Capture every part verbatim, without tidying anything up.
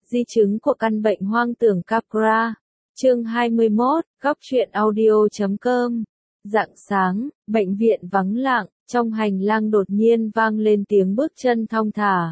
Di chứng của căn bệnh hoang tưởng Capra. Chương hai mươi mốt, góc truyện audio chấm com. Rạng sáng, bệnh viện vắng lặng, trong hành lang đột nhiên vang lên tiếng bước chân thong thả.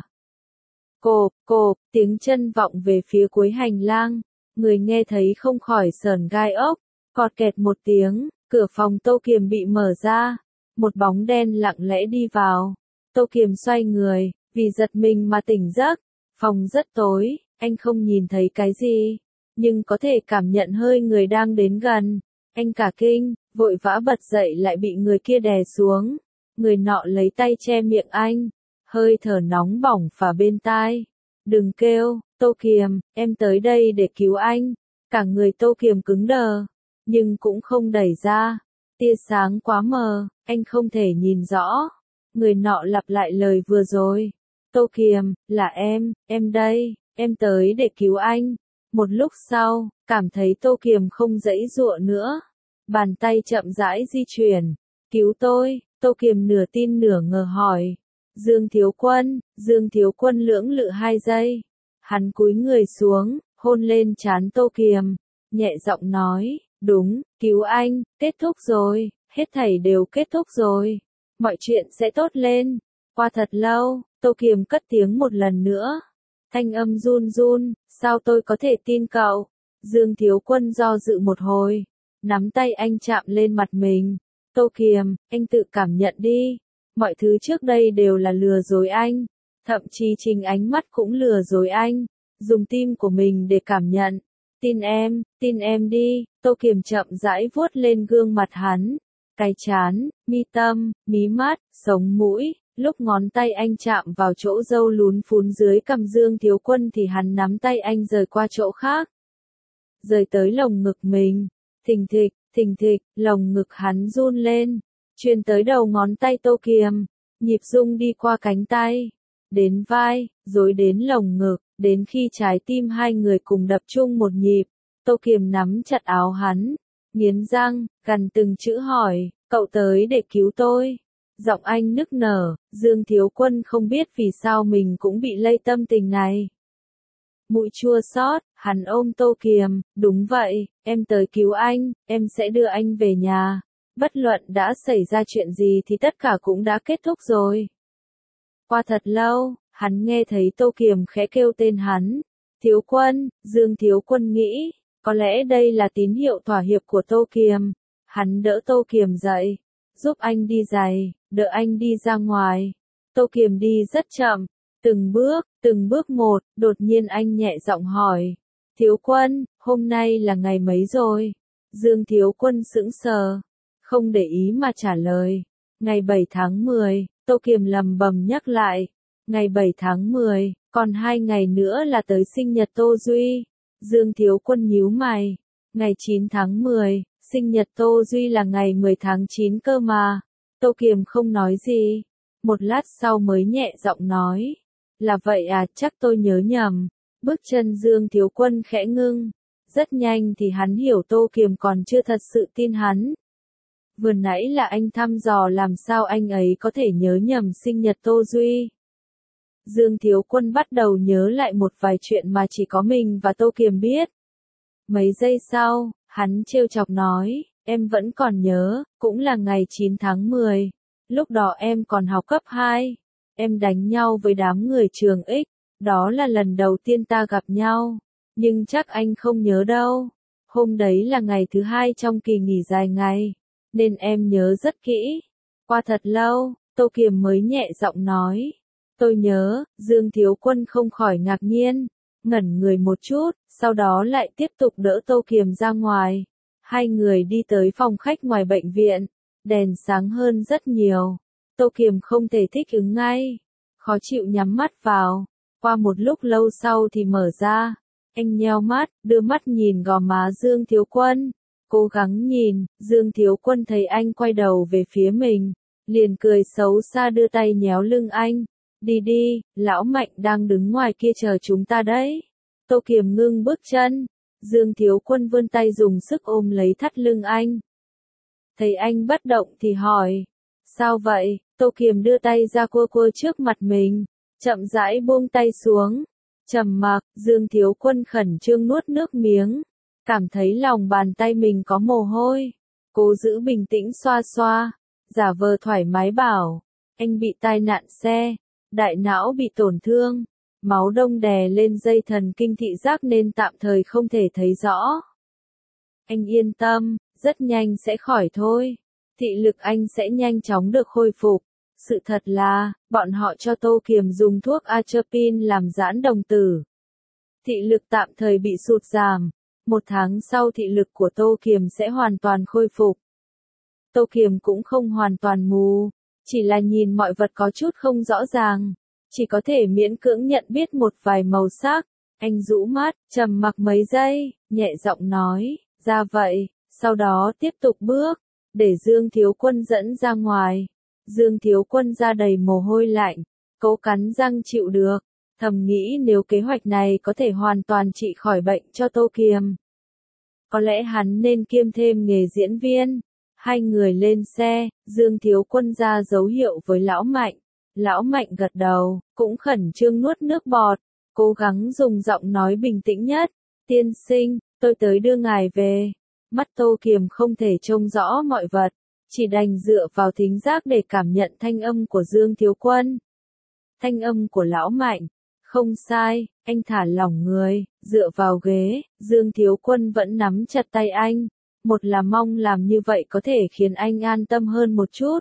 Cộp, cộp, tiếng chân vọng về phía cuối hành lang, người nghe thấy không khỏi sởn gai ốc, cọt kẹt một tiếng, cửa phòng Tô Kiềm bị mở ra, một bóng đen lặng lẽ đi vào. Tô Kiềm xoay người, vì giật mình mà tỉnh giấc, phòng rất tối, anh không nhìn thấy cái gì, nhưng có thể cảm nhận hơi người đang đến gần. Anh cả kinh, vội vã bật dậy lại bị người kia đè xuống. Người nọ lấy tay che miệng anh, hơi thở nóng bỏng phả bên tai. Đừng kêu, Tô Kiềm, em tới đây để cứu anh. Cả người Tô Kiềm cứng đờ, nhưng cũng không đẩy ra. Tia sáng quá mờ, anh không thể nhìn rõ. Người nọ lặp lại lời vừa rồi. Tô Kiềm, là em, em đây, em tới để cứu anh. Một lúc sau, cảm thấy Tô Kiềm không giãy giụa nữa. Bàn tay chậm rãi di chuyển. Cứu tôi, Tô Kiềm nửa tin nửa ngờ hỏi. Dương Thiếu Quân, Dương Thiếu Quân lưỡng lự hai giây. Hắn cúi người xuống, hôn lên trán Tô Kiềm, nhẹ giọng nói, đúng, cứu anh, kết thúc rồi, hết thảy đều kết thúc rồi. Mọi chuyện sẽ tốt lên. Qua thật lâu, Tô Kiềm cất tiếng một lần nữa. Thanh âm run run, sao tôi có thể tin cậu? Dương Thiếu Quân do dự một hồi, nắm tay anh chạm lên mặt mình. Tô Kiềm, anh tự cảm nhận đi. Mọi thứ trước đây đều là lừa dối anh. Thậm chí chính ánh mắt cũng lừa dối anh. Dùng tim của mình để cảm nhận. Tin em, tin em đi. Tô Kiềm chậm rãi vuốt lên gương mặt hắn. Cái trán, mi tâm, mí mắt, sống mũi. Lúc ngón tay anh chạm vào chỗ râu lún phún dưới cằm Dương Thiếu Quân thì hắn nắm tay anh rời qua chỗ khác. Rời tới lồng ngực mình. Thình thịch, thình thịch, lồng ngực hắn run lên. Truyền tới đầu ngón tay Tô Kiềm. Nhịp rung đi qua cánh tay. Đến vai, rồi đến lồng ngực. Đến khi trái tim hai người cùng đập chung một nhịp. Tô Kiềm nắm chặt áo hắn. Nghiến răng, gằn từng chữ hỏi, cậu tới để cứu tôi. Giọng anh nức nở, Dương Thiếu Quân không biết vì sao mình cũng bị lây tâm tình này. Mũi chua xót, hắn ôm Tô Kiềm, đúng vậy, em tới cứu anh, em sẽ đưa anh về nhà. Bất luận đã xảy ra chuyện gì thì tất cả cũng đã kết thúc rồi. Qua thật lâu, hắn nghe thấy Tô Kiềm khẽ kêu tên hắn. Thiếu Quân, Dương Thiếu Quân nghĩ, có lẽ đây là tín hiệu thỏa hiệp của Tô Kiềm. Hắn đỡ Tô Kiềm dậy, giúp anh đi giày, đỡ anh đi ra ngoài. Tô Kiềm đi rất chậm, từng bước, từng bước một, đột nhiên anh nhẹ giọng hỏi. Thiếu Quân, hôm nay là ngày mấy rồi? Dương Thiếu Quân sững sờ, không để ý mà trả lời. Ngày bảy tháng mười, Tô Kiềm lầm bầm nhắc lại. Ngày bảy tháng mười, còn hai ngày nữa là tới sinh nhật Tô Duy. Dương Thiếu Quân nhíu mày. Ngày chín tháng mười, sinh nhật Tô Duy là ngày mười tháng chín cơ mà. Tô Kiềm không nói gì. Một lát sau mới nhẹ giọng nói. Là vậy à, chắc tôi nhớ nhầm. Bước chân Dương Thiếu Quân khẽ ngưng. Rất nhanh thì hắn hiểu Tô Kiềm còn chưa thật sự tin hắn. Vừa nãy là anh thăm dò làm sao anh ấy có thể nhớ nhầm sinh nhật Tô Duy. Dương Thiếu Quân bắt đầu nhớ lại một vài chuyện mà chỉ có mình và Tô Kiềm biết. Mấy giây sau, hắn trêu chọc nói, em vẫn còn nhớ, cũng là ngày chín tháng mười. Lúc đó em còn học cấp hai. Em đánh nhau với đám người trường X. Đó là lần đầu tiên ta gặp nhau. Nhưng chắc anh không nhớ đâu. Hôm đấy là ngày thứ hai trong kỳ nghỉ dài ngày. Nên em nhớ rất kỹ. Qua thật lâu, Tô Kiềm mới nhẹ giọng nói. Tôi nhớ, Dương Thiếu Quân không khỏi ngạc nhiên. Ngẩn người một chút, sau đó lại tiếp tục đỡ Tô Kiềm ra ngoài. Hai người đi tới phòng khách ngoài bệnh viện. Đèn sáng hơn rất nhiều. Tô Kiềm không thể thích ứng ngay. Khó chịu nhắm mắt vào. Qua một lúc lâu sau thì mở ra. Anh nheo mắt, đưa mắt nhìn gò má Dương Thiếu Quân. Cố gắng nhìn, Dương Thiếu Quân thấy anh quay đầu về phía mình. Liền cười xấu xa đưa tay nhéo lưng anh. Đi đi, lão Mạnh đang đứng ngoài kia chờ chúng ta đấy. Tô Kiềm ngưng bước chân. Dương Thiếu Quân vươn tay dùng sức ôm lấy thắt lưng anh. Thấy anh bất động thì hỏi. Sao vậy? Tô Kiềm đưa tay ra cua cua trước mặt mình. Chậm rãi buông tay xuống. Trầm mặc, Dương Thiếu Quân khẩn trương nuốt nước miếng, cảm thấy lòng bàn tay mình có mồ hôi. Cố giữ bình tĩnh xoa xoa, giả vờ thoải mái bảo, anh bị tai nạn xe, đại não bị tổn thương, máu đông đè lên dây thần kinh thị giác nên tạm thời không thể thấy rõ. Anh yên tâm, rất nhanh sẽ khỏi thôi. Thị lực anh sẽ nhanh chóng được khôi phục. Sự thật là, bọn họ cho Tô Kiềm dùng thuốc atropine làm giãn đồng tử. Thị lực tạm thời bị sụt giảm. Một tháng sau thị lực của Tô Kiềm sẽ hoàn toàn khôi phục. Tô Kiềm cũng không hoàn toàn mù, chỉ là nhìn mọi vật có chút không rõ ràng, chỉ có thể miễn cưỡng nhận biết một vài màu sắc. Anh rũ mắt, trầm mặc mấy giây, nhẹ giọng nói, ra vậy, sau đó tiếp tục bước, để Dương Thiếu Quân dẫn ra ngoài. Dương Thiếu Quân ra đầy mồ hôi lạnh, cố cắn răng chịu được, thầm nghĩ nếu kế hoạch này có thể hoàn toàn trị khỏi bệnh cho Tô Kiềm. Có lẽ hắn nên kiêm thêm nghề diễn viên. Hai người lên xe, Dương Thiếu Quân ra dấu hiệu với Lão Mạnh. Lão Mạnh gật đầu, cũng khẩn trương nuốt nước bọt, cố gắng dùng giọng nói bình tĩnh nhất. Tiên sinh, tôi tới đưa ngài về. Mắt Tô Kiềm không thể trông rõ mọi vật, chỉ đành dựa vào thính giác để cảm nhận thanh âm của Dương Thiếu Quân. Thanh âm của Lão Mạnh, không sai, anh thả lỏng người, dựa vào ghế, Dương Thiếu Quân vẫn nắm chặt tay anh. Một là mong làm như vậy có thể khiến anh an tâm hơn một chút.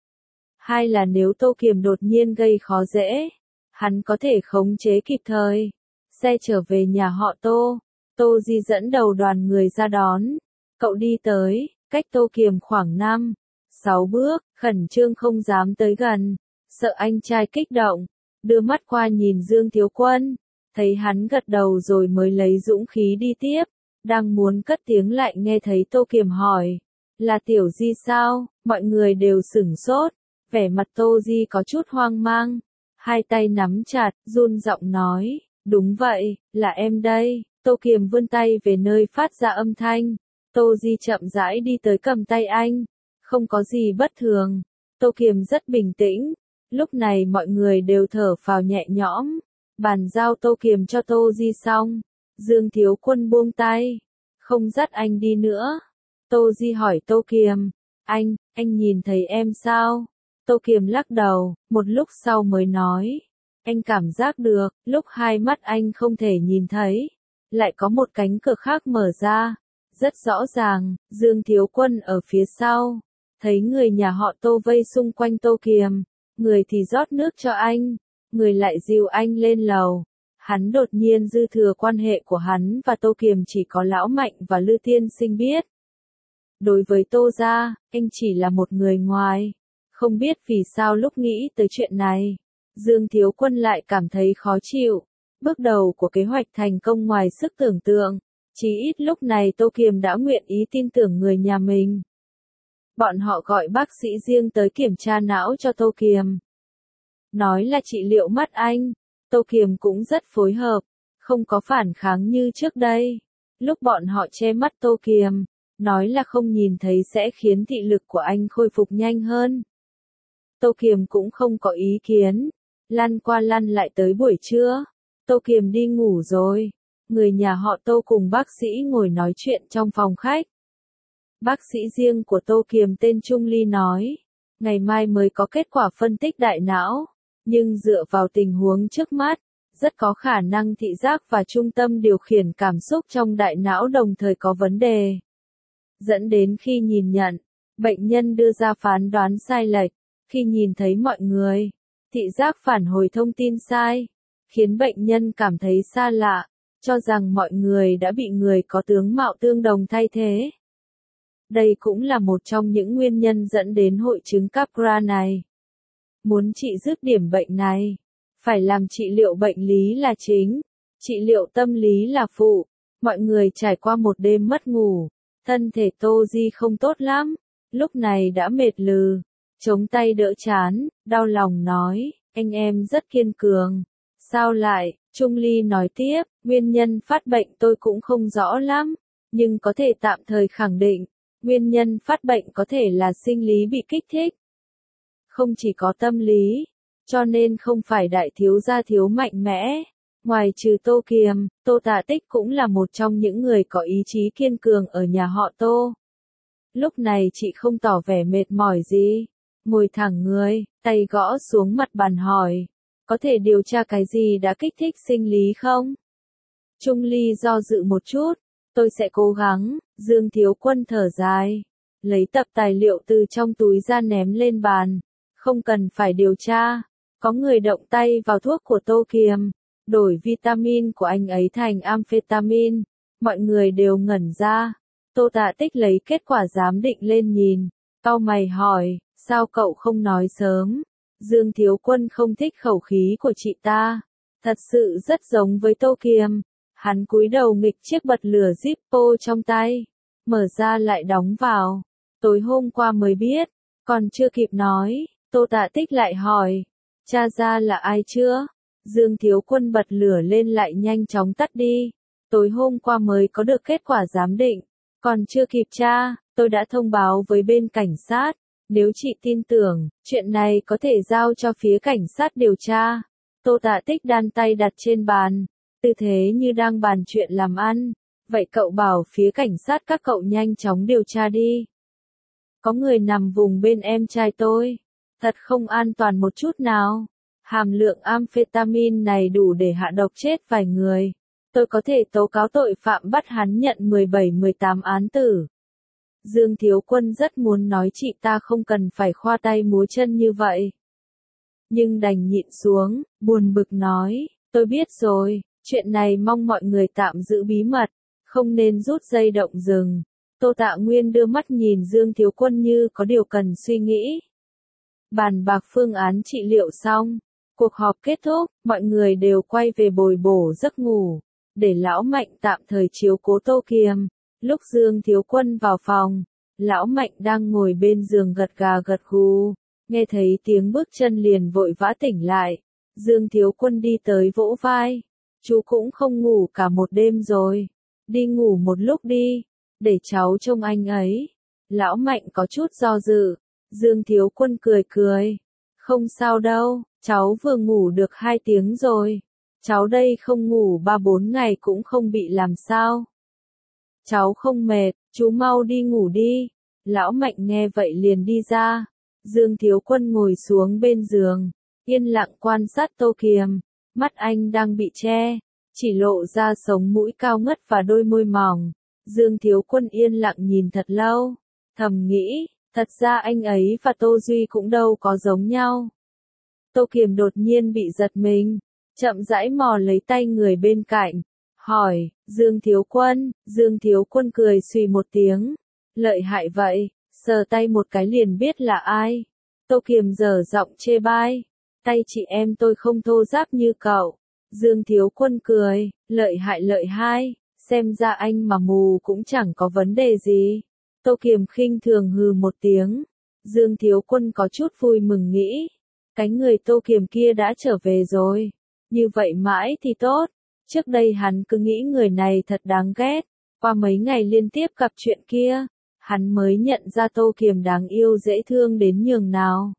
Hai là nếu Tô Kiềm đột nhiên gây khó dễ, hắn có thể khống chế kịp thời. Xe trở về nhà họ Tô, Tô Di dẫn đầu đoàn người ra đón. Cậu đi tới, cách Tô Kiềm khoảng năm, sáu bước, khẩn trương không dám tới gần, sợ anh trai kích động, đưa mắt qua nhìn Dương Thiếu Quân, thấy hắn gật đầu rồi mới lấy dũng khí đi tiếp. Đang muốn cất tiếng lại nghe thấy Tô Kiềm hỏi, là Tiểu Di sao? Mọi người đều sửng sốt, vẻ mặt Tô Di có chút hoang mang, hai tay nắm chặt, run giọng nói, đúng vậy, là em đây. Tô Kiềm vươn tay về nơi phát ra âm thanh, Tô Di chậm rãi đi tới cầm tay anh, không có gì bất thường, Tô Kiềm rất bình tĩnh, lúc này mọi người đều thở phào nhẹ nhõm, bàn giao Tô Kiềm cho Tô Di xong. Dương Thiếu Quân buông tay, không dắt anh đi nữa. Tô Di hỏi Tô Kiềm, anh, anh nhìn thấy em sao? Tô Kiềm lắc đầu, một lúc sau mới nói, anh cảm giác được, lúc hai mắt anh không thể nhìn thấy, lại có một cánh cửa khác mở ra, rất rõ ràng, Dương Thiếu Quân ở phía sau, thấy người nhà họ Tô vây xung quanh Tô Kiềm, người thì rót nước cho anh, người lại dìu anh lên lầu. Hắn đột nhiên dư thừa quan hệ của hắn và Tô Kiềm chỉ có Lão Mạnh và Lư Tiên Sinh biết. Đối với Tô gia, anh chỉ là một người ngoài. Không biết vì sao lúc nghĩ tới chuyện này, Dương Thiếu Quân lại cảm thấy khó chịu. Bước đầu của kế hoạch thành công ngoài sức tưởng tượng. Chỉ ít lúc này Tô Kiềm đã nguyện ý tin tưởng người nhà mình. Bọn họ gọi bác sĩ riêng tới kiểm tra não cho Tô Kiềm. Nói là trị liệu mắt anh. Tô Kiềm cũng rất phối hợp, không có phản kháng như trước đây. Lúc bọn họ che mắt Tô Kiềm, nói là không nhìn thấy sẽ khiến thị lực của anh khôi phục nhanh hơn. Tô Kiềm cũng không có ý kiến, lăn qua lăn lại tới buổi trưa. Tô Kiềm đi ngủ rồi, người nhà họ Tô cùng bác sĩ ngồi nói chuyện trong phòng khách. Bác sĩ riêng của Tô Kiềm tên Trung Ly nói, ngày mai mới có kết quả phân tích đại não. Nhưng dựa vào tình huống trước mắt, rất có khả năng thị giác và trung tâm điều khiển cảm xúc trong đại não đồng thời có vấn đề. Dẫn đến khi nhìn nhận, bệnh nhân đưa ra phán đoán sai lệch, khi nhìn thấy mọi người, thị giác phản hồi thông tin sai, khiến bệnh nhân cảm thấy xa lạ, cho rằng mọi người đã bị người có tướng mạo tương đồng thay thế. Đây cũng là một trong những nguyên nhân dẫn đến hội chứng Capgras này. Muốn trị dứt điểm bệnh này, phải làm trị liệu bệnh lý là chính, trị liệu tâm lý là phụ. Mọi người trải qua một đêm mất ngủ, thân thể Tô Di không tốt lắm, lúc này đã mệt lừ, chống tay đỡ chán, đau lòng nói, anh em rất kiên cường. Sao lại? Trung Ly nói tiếp, nguyên nhân phát bệnh tôi cũng không rõ lắm, nhưng có thể tạm thời khẳng định, nguyên nhân phát bệnh có thể là sinh lý bị kích thích. Không chỉ có tâm lý, cho nên không phải đại thiếu gia thiếu mạnh mẽ, Ngoài trừ Tô Kiềm, Tô Tạ Tích cũng là một trong những người có ý chí kiên cường ở nhà họ Tô. Lúc này chị không tỏ vẻ mệt mỏi gì, ngồi thẳng người, tay gõ xuống mặt bàn hỏi, có thể điều tra cái gì đã kích thích sinh lý không? Trung Ly do dự một chút, tôi sẽ cố gắng. Dương Thiếu Quân thở dài, lấy tập tài liệu từ trong túi ra ném lên bàn, không cần phải điều tra, có người động tay vào thuốc của Tô Kiềm, đổi vitamin của anh ấy thành amphetamine, mọi người đều ngẩn ra. Tô Tạ Tích lấy kết quả giám định lên nhìn, cau mày hỏi, sao cậu không nói sớm? Dương Thiếu Quân không thích khẩu khí của chị ta, thật sự rất giống với Tô Kiềm. Hắn cúi đầu nghịch chiếc bật lửa Zippo trong tay, mở ra lại đóng vào. Tối hôm qua mới biết, còn chưa kịp nói, Tô Tạ Tích lại hỏi, tra ra là ai chưa? Dương Thiếu Quân bật lửa lên lại nhanh chóng tắt đi. Tối hôm qua mới có được kết quả giám định, còn chưa kịp tra, tôi đã thông báo với bên cảnh sát. Nếu chị tin tưởng, chuyện này có thể giao cho phía cảnh sát điều tra. Tô Tạ Tích đan tay đặt trên bàn, tư thế như đang bàn chuyện làm ăn. Vậy cậu bảo phía cảnh sát các cậu nhanh chóng điều tra đi. Có người nằm vùng bên em trai tôi, thật không an toàn một chút nào. Hàm lượng amphetamine này đủ để hạ độc chết vài người. Tôi có thể tố cáo tội phạm bắt hắn nhận mười bảy mười tám án tử. Dương Thiếu Quân rất muốn nói chị ta không cần phải khoa tay múa chân như vậy. Nhưng đành nhịn xuống, buồn bực nói, tôi biết rồi, chuyện này mong mọi người tạm giữ bí mật, không nên rút dây động rừng. Tô Tạ Nguyên đưa mắt nhìn Dương Thiếu Quân như có điều cần suy nghĩ. Bàn bạc phương án trị liệu xong, cuộc họp kết thúc, mọi người đều quay về bồi bổ giấc ngủ, để Lão Mạnh tạm thời chiếu cố Tô Kiềm. Lúc Dương Thiếu Quân vào phòng, Lão Mạnh đang ngồi bên giường gật gà gật gù, nghe thấy tiếng bước chân liền vội vã tỉnh lại. Dương Thiếu Quân đi tới vỗ vai, chú cũng không ngủ cả một đêm rồi, đi ngủ một lúc đi, để cháu trông anh ấy. Lão Mạnh có chút do dự, Dương Thiếu Quân cười cười, không sao đâu, cháu vừa ngủ được hai tiếng rồi, cháu đây không ngủ ba bốn ngày cũng không bị làm sao. Cháu không mệt, chú mau đi ngủ đi. Lão Mạnh nghe vậy liền đi ra. Dương Thiếu Quân ngồi xuống bên giường, yên lặng quan sát Tô Kiềm. Mắt anh đang bị che, chỉ lộ ra sống mũi cao ngất và đôi môi mỏng. Dương Thiếu Quân yên lặng nhìn thật lâu, thầm nghĩ, thật ra anh ấy và Tô Duy cũng đâu có giống nhau. Tô Kiềm đột nhiên bị giật mình, chậm rãi mò lấy tay người bên cạnh, hỏi, Dương Thiếu Quân. Dương Thiếu Quân cười xùy một tiếng, lợi hại vậy, sờ tay một cái liền biết là ai. Tô Kiềm dở giọng chê bai, tay chị em tôi không thô ráp như cậu. Dương Thiếu Quân cười, lợi hại lợi hai, xem ra anh mà mù cũng chẳng có vấn đề gì. Tô Kiềm khinh thường hừ một tiếng. Dương Thiếu Quân có chút vui mừng nghĩ, cái người Tô Kiềm kia đã trở về rồi, như vậy mãi thì tốt. Trước đây hắn cứ nghĩ người này thật đáng ghét, qua mấy ngày liên tiếp gặp chuyện kia, hắn mới nhận ra Tô Kiềm đáng yêu dễ thương đến nhường nào.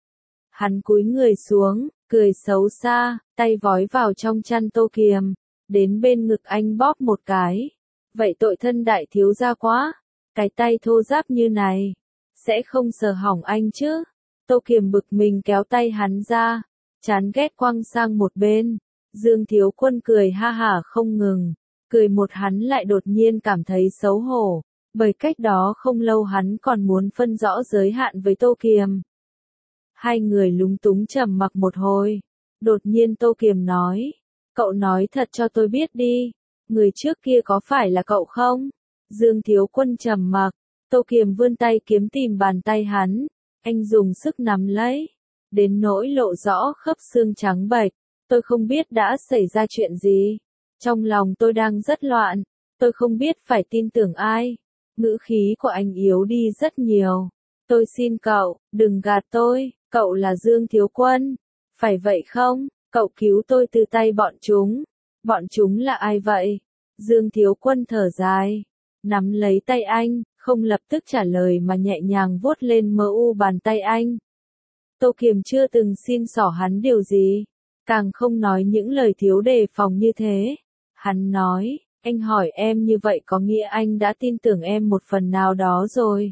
Hắn cúi người xuống, cười xấu xa, tay vói vào trong chăn Tô Kiềm, đến bên ngực anh bóp một cái. Vậy tội thân đại thiếu gia quá, cái tay thô ráp như này, sẽ không sờ hỏng anh chứ. Tô Kiềm bực mình kéo tay hắn ra, chán ghét quăng sang một bên. Dương Thiếu Quân cười ha hả không ngừng, cười một hắn lại đột nhiên cảm thấy xấu hổ, bởi cách đó không lâu hắn còn muốn phân rõ giới hạn với Tô Kiềm. Hai người lúng túng trầm mặc một hồi, đột nhiên Tô Kiềm nói, cậu nói thật cho tôi biết đi, người trước kia có phải là cậu không? Dương Thiếu Quân trầm mặc, Tô Kiềm vươn tay kiếm tìm bàn tay hắn, anh dùng sức nắm lấy, đến nỗi lộ rõ khớp xương trắng bệch. Tôi không biết đã xảy ra chuyện gì. Trong lòng tôi đang rất loạn. Tôi không biết phải tin tưởng ai. Ngữ khí của anh yếu đi rất nhiều. Tôi xin cậu, đừng gạt tôi. Cậu là Dương Thiếu Quân. Phải vậy không? Cậu cứu tôi từ tay bọn chúng. Bọn chúng là ai vậy? Dương Thiếu Quân thở dài, nắm lấy tay anh, không lập tức trả lời mà nhẹ nhàng vuốt lên mờ u bàn tay anh. Tô Kiềm chưa từng xin xỏ hắn điều gì. càng không nói những lời thiếu đề phòng như thế. Hắn nói, anh hỏi em như vậy có nghĩa anh đã tin tưởng em một phần nào đó rồi.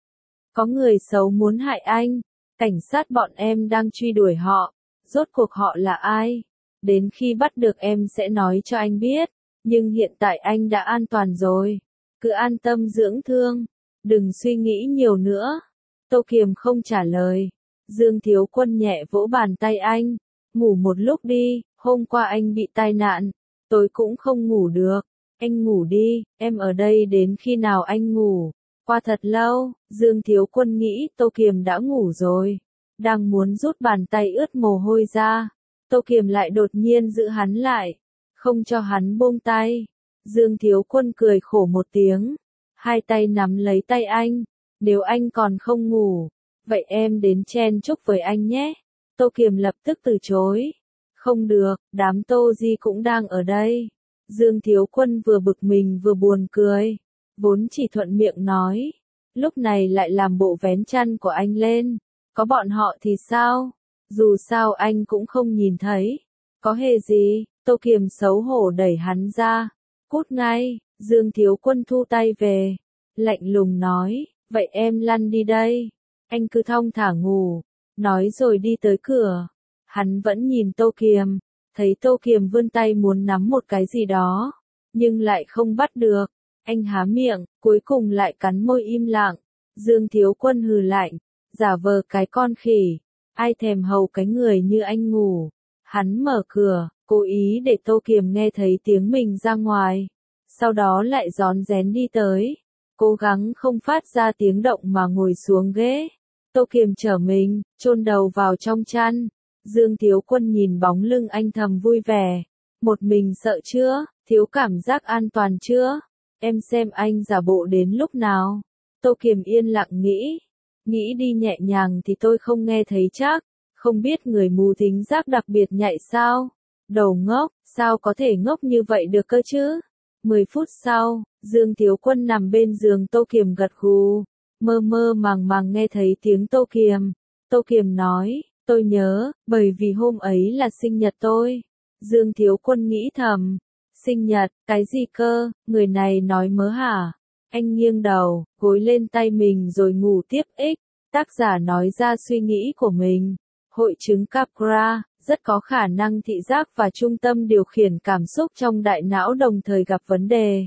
Có người xấu muốn hại anh, cảnh sát bọn em đang truy đuổi họ, rốt cuộc họ là ai? Đến khi bắt được em sẽ nói cho anh biết, nhưng hiện tại anh đã an toàn rồi. Cứ an tâm dưỡng thương, đừng suy nghĩ nhiều nữa. Tô Kiềm không trả lời. Dương Thiếu Quân nhẹ vỗ bàn tay anh, ngủ một lúc đi, hôm qua anh bị tai nạn, tối cũng không ngủ được. Anh ngủ đi, em ở đây đến khi nào anh ngủ? Qua thật lâu, Dương Thiếu Quân nghĩ Tô Kiềm đã ngủ rồi, đang muốn rút bàn tay ướt mồ hôi ra. Tô Kiềm lại đột nhiên giữ hắn lại, không cho hắn buông tay. Dương Thiếu Quân cười khổ một tiếng, hai tay nắm lấy tay anh, nếu anh còn không ngủ, vậy em đến chen chúc với anh nhé. Tô Kiềm lập tức từ chối. Không được, đám Tô Di cũng đang ở đây. Dương Thiếu Quân vừa bực mình vừa buồn cười, vốn chỉ thuận miệng nói, lúc này lại làm bộ vén chăn của anh lên. Có bọn họ thì sao? Dù sao anh cũng không nhìn thấy. Có hề gì? Tô Kiềm xấu hổ đẩy hắn ra. Cút ngay. Dương Thiếu Quân thu tay về, lạnh lùng nói, vậy em lăn đi đây. Anh cứ thong thả ngủ. Nói rồi đi tới cửa. Hắn vẫn nhìn Tô Kiềm, thấy Tô Kiềm vươn tay muốn nắm một cái gì đó, nhưng lại không bắt được. Anh há miệng, cuối cùng lại cắn môi im lặng. Dương Thiếu Quân hừ lạnh, giả vờ cái con khỉ, ai thèm hầu cái người như anh ngủ. Hắn mở cửa, cố ý để Tô Kiềm nghe thấy tiếng mình ra ngoài, sau đó lại rón rén đi tới, cố gắng không phát ra tiếng động mà ngồi xuống ghế. Tô Kiềm trở mình, chôn đầu vào trong chăn. Dương Thiếu Quân nhìn bóng lưng anh thầm vui vẻ. Một mình sợ chưa? Thiếu cảm giác an toàn chưa? Em xem anh giả bộ đến lúc nào? Tô Kiềm yên lặng nghĩ. Nghĩ đi nhẹ nhàng thì tôi không nghe thấy chắc. Không biết người mù thính giác đặc biệt nhạy sao? Đầu ngốc, sao có thể ngốc như vậy được cơ chứ? Mười phút sau, Dương Thiếu Quân nằm bên giường Tô Kiềm gật gù, mơ mơ màng màng nghe thấy tiếng Tô Kiềm. Tô Kiềm nói, tôi nhớ, bởi vì hôm ấy là sinh nhật tôi. Dương Thiếu Quân nghĩ thầm, sinh nhật, cái gì cơ, người này nói mớ hả? Anh nghiêng đầu, gối lên tay mình rồi ngủ tiếp. Ích, tác giả nói ra suy nghĩ của mình. Hội chứng Capgras, rất có khả năng thị giác và trung tâm điều khiển cảm xúc trong đại não đồng thời gặp vấn đề,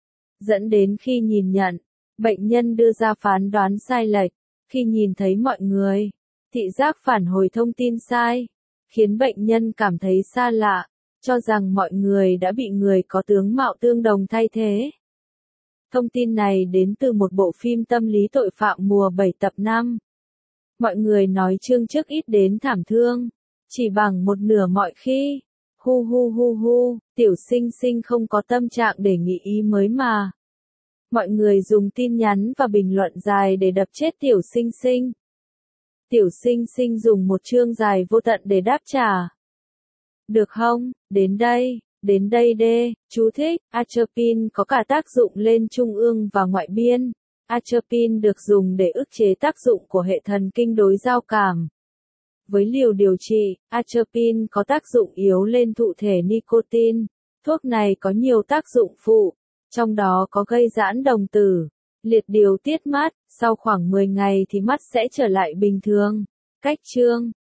dẫn đến khi nhìn nhận, bệnh nhân đưa ra phán đoán sai lệch. Khi nhìn thấy mọi người, thị giác phản hồi thông tin sai, khiến bệnh nhân cảm thấy xa lạ, cho rằng mọi người đã bị người có tướng mạo tương đồng thay thế. Thông tin này đến từ một bộ phim tâm lý tội phạm mùa bảy tập năm. Mọi người nói chương trước ít đến thảm thương, chỉ bằng một nửa mọi khi. Hu hu hu hu, tiểu sinh sinh không có tâm trạng để nghĩ ý mới mà. Mọi người dùng tin nhắn và bình luận dài để đập chết tiểu sinh sinh. Tiểu sinh sinh dùng một chương dài vô tận để đáp trả. Được không? Đến đây, đến đây đê, chú thích, atropine có cả tác dụng lên trung ương và ngoại biên. Atropine được dùng để ức chế tác dụng của hệ thần kinh đối giao cảm. Với liều điều trị, atropine có tác dụng yếu lên thụ thể nicotine. Thuốc này có nhiều tác dụng phụ, trong đó có gây giãn đồng tử, liệt điều tiết mắt, sau khoảng mười ngày thì mắt sẽ trở lại bình thường. Cách chương